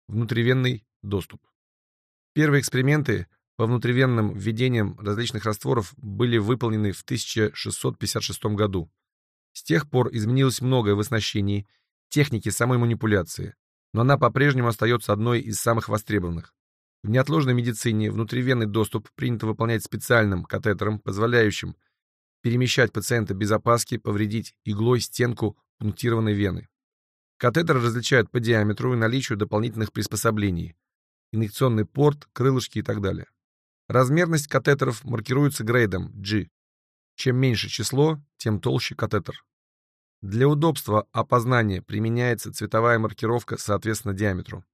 Внутривенный доступ. Первые эксперименты по внутривенным введениям различных растворов были выполнены в 1656 году. С тех пор изменилось многое в оснащении, технике самой манипуляции, но она по-прежнему остается одной из самых востребованных. В неотложной медицине внутривенный доступ принято выполнять специальным катетером, позволяющим перемещать пациента без опаски повредить иглой стенку пунктированной вены. Катетеры различают по диаметру и наличию дополнительных приспособлений: инъекционный порт, крылышки и так далее. Размерность катетеров маркируется грейдом G. Чем меньше число, тем толще катетер. Для удобства опознания применяется цветовая маркировка соответственно диаметру.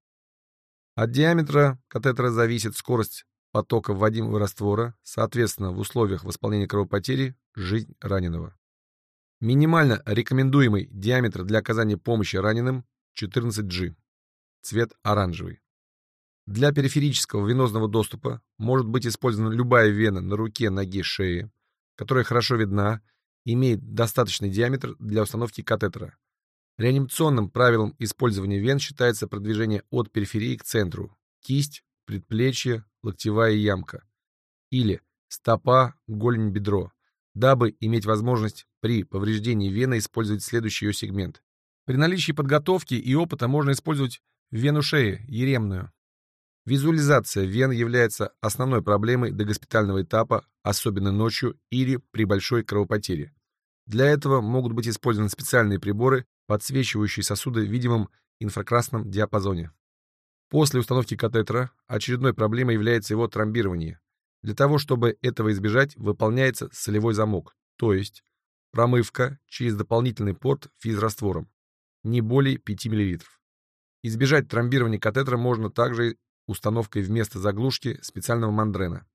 От диаметра катетера зависит скорость потока вводимого раствора, соответственно, в условиях восполнения кровопотери жизнь раненого. Минимально рекомендуемый диаметр для оказания помощи раненым 14G. Цвет оранжевый. Для периферического венозного доступа может быть использована любая вена на руке, ноге, шее, которая хорошо видна, имеет достаточный диаметр для установки катетера. Реанимационным правилом использования вен считается продвижение от периферии к центру: кисть, предплечье, локтевая ямка, или стопа, голень, бедро, дабы иметь возможность при повреждении вены использовать следующий ее сегмент. При наличии подготовки и опыта можно использовать вену шеи, еремную. Визуализация вен является основной проблемой догоспитального этапа, особенно ночью или при большой кровопотере. Для этого могут быть использованы специальные приборы, подсвечивающие сосуды в видимом инфракрасном диапазоне. После установки катетера очередной проблемой является его тромбирование. Для того, чтобы этого избежать, выполняется солевой замок, то есть промывка через дополнительный порт физраствором, не более 5 мл. Избежать тромбирования катетера можно также установкой вместо заглушки специального мандрена.